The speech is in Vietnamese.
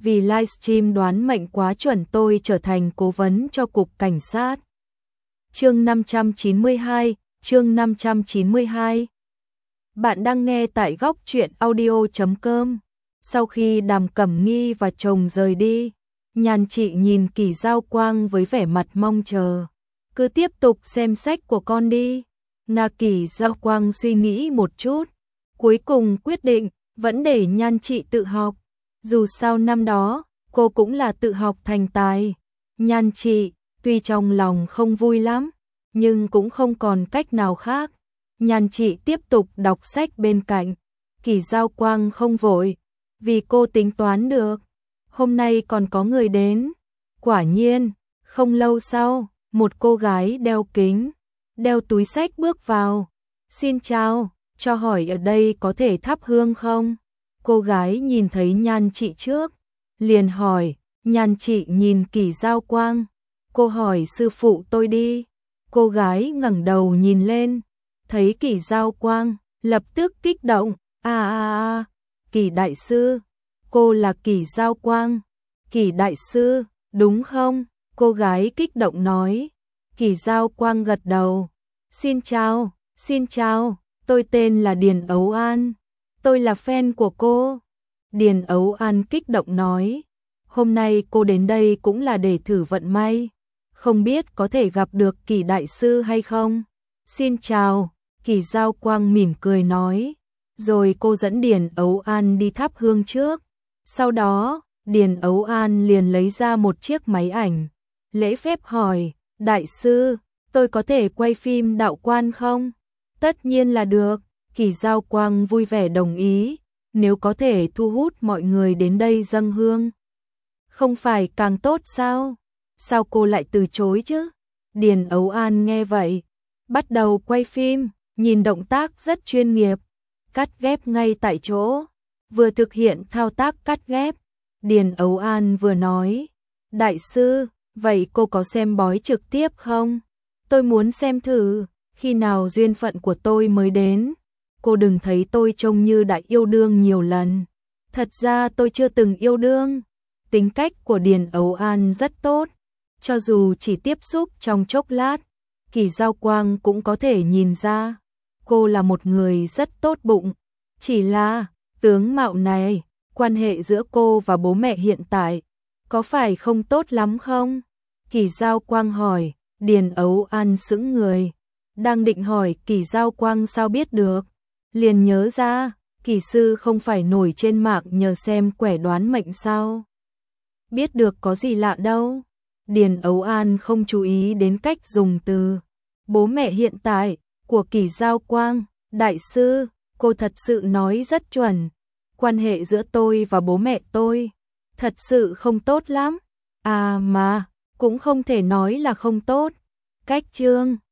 vì livestream đoán mệnh quá chuẩn tôi trở thành cố vấn cho cục cảnh sát. Chương 592, chương 592. Bạn đang nghe tại góc truyện audio.com. Sau khi Đàm Cẩm Nghi và chồng rời đi, Nhan Trị nhìn Kỷ Giao Quang với vẻ mặt mong chờ. Cứ tiếp tục xem sách của con đi. Kỷ Giao Quang suy nghĩ một chút, cuối cùng quyết định vẫn để Nhan Trị tự học. Dù sao năm đó, cô cũng là tự học thành tài. Nhan Trị, tuy trong lòng không vui lắm, nhưng cũng không còn cách nào khác. Nhan Trị tiếp tục đọc sách bên cạnh. Kỷ Giao Quang không vội, vì cô tính toán được. Hôm nay còn có người đến. Quả nhiên, không lâu sau, một cô gái đeo kính, đeo túi sách bước vào. Xin chào, cho hỏi ở đây có thể thắp hương không? Cô gái nhìn thấy Nhan Trị trước, liền hỏi. Nhan Trị nhìn Kỷ Giao Quang. Cô hỏi sư phụ tôi đi. Cô gái ngẩng đầu nhìn lên, thấy Kỷ Giao Quang, lập tức kích động. Kỷ đại sư, cô là Kỷ Giao Quang. Kỷ đại sư, đúng không? Cô gái kích động nói. Kỷ Giao Quang gật đầu. Xin chào, tôi tên là Điền Ấu An. Tôi là fan của cô. Điền Ấu An kích động nói. Hôm nay cô đến đây cũng là để thử vận may. Không biết có thể gặp được Kỷ đại sư hay không? Xin chào, Kỷ Giao Quang mỉm cười nói. Rồi cô dẫn Điền Ấu An đi thắp hương trước. Sau đó, Điền Ấu An liền lấy ra một chiếc máy ảnh. Lễ phép hỏi, đại sư, tôi có thể quay phim đạo quan không? Tất nhiên là được, Kỷ Giao Quang vui vẻ đồng ý. Nếu có thể thu hút mọi người đến đây dâng hương, không phải càng tốt sao? Sao cô lại từ chối chứ? Điền Ấu An nghe vậy, bắt đầu quay phim, nhìn động tác rất chuyên nghiệp, cắt ghép ngay tại chỗ, vừa thực hiện thao tác cắt ghép. Điền Ấu An vừa nói, đại sư, vậy cô có xem bói trực tiếp không? Tôi muốn xem thử, khi nào duyên phận của tôi mới đến. Cô đừng thấy tôi trông như đã yêu đương nhiều lần. Thật ra tôi chưa từng yêu đương. Tính cách của Điền Ấu An rất tốt. Cho dù chỉ tiếp xúc trong chốc lát, Kỷ Giao Quang cũng có thể nhìn ra. Cô là một người rất tốt bụng. Chỉ là, tướng mạo này, quan hệ giữa cô và bố mẹ hiện tại, có phải không tốt lắm không? Kỷ Giao Quang hỏi. Điền Ấu An sững người. Đang định hỏi Kỷ Giao Quang sao biết được. Liền nhớ ra, Kỷ sư không phải nổi trên mạng nhờ xem quẻ đoán mệnh sao? Biết được có gì lạ đâu. Điền Ấu An không chú ý đến cách dùng từ bố mẹ hiện tại của Kỷ Giao Quang. Đại sư, cô thật sự nói rất chuẩn. Quan hệ giữa tôi và bố mẹ tôi thật sự không tốt lắm. Mà, cũng không thể nói là không tốt. Cách chương